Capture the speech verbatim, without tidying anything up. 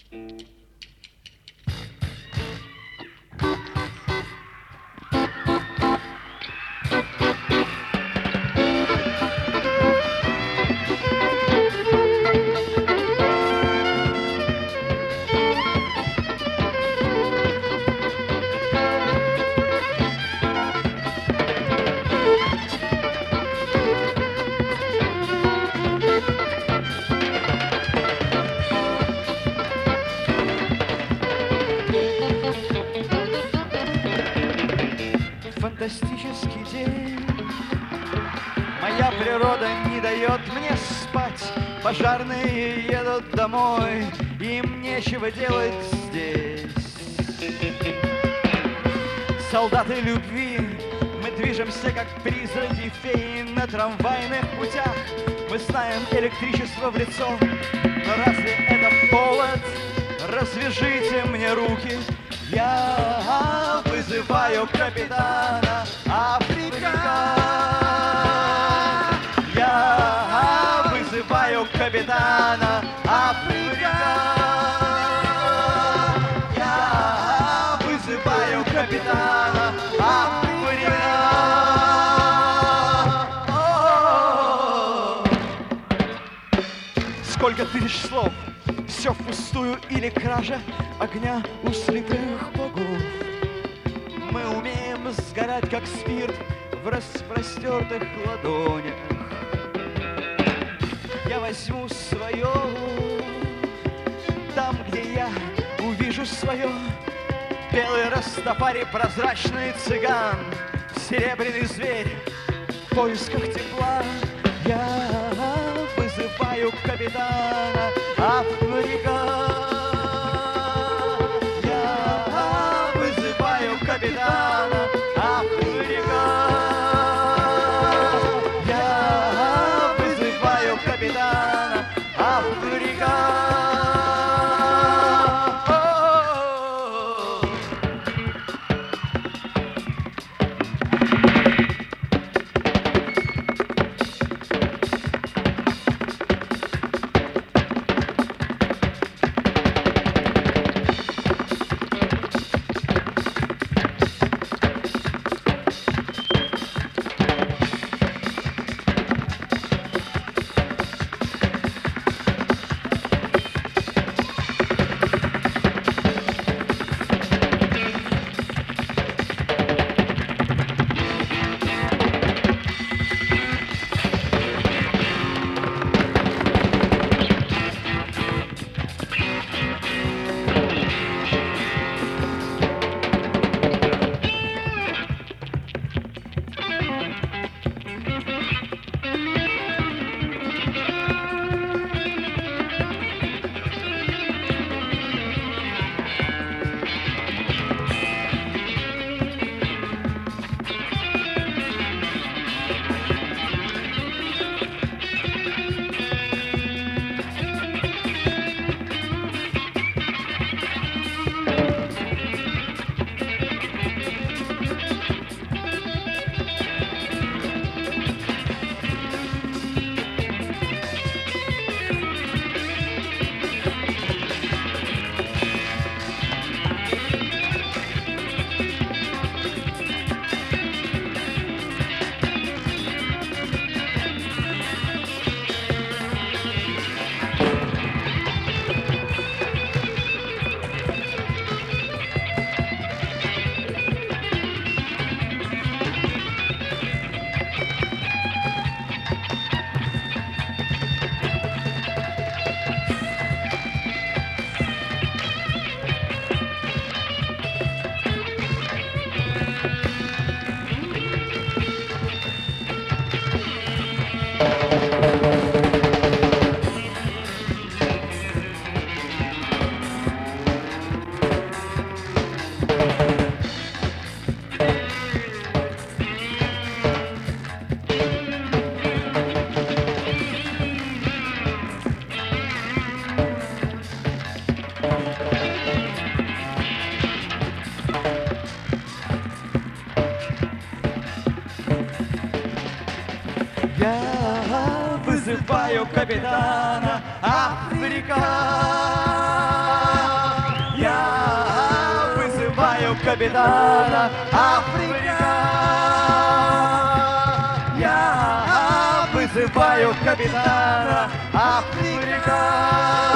Фантастический день. Моя природа не дает мне спать. Пожарные едут домой, им нечего делать здесь. Солдаты любви, мы движемся как призраки феи на трамвайных путях. Мы знаем электричество в лицо, но разве это повод? Развяжите мне руки. Я вызываю капитана Африка. Я вызываю капитана Африка. Я вызываю капитана Африка. Сколько тысяч слов, все впустую или кража огня у слепых богов. Мы умеем сгорать, как спирт, в распростертых ладонях. Я возьму свое там, где я увижу свое. Белый растопари, прозрачный цыган, серебряный зверь в поисках тепла. Я вызываю капитана Африка. Я вызываю капитана Африка. Я вызываю капитана Африка. Я вызываю капитана Африка. капитана Африка. Я вызываю капитана Африка.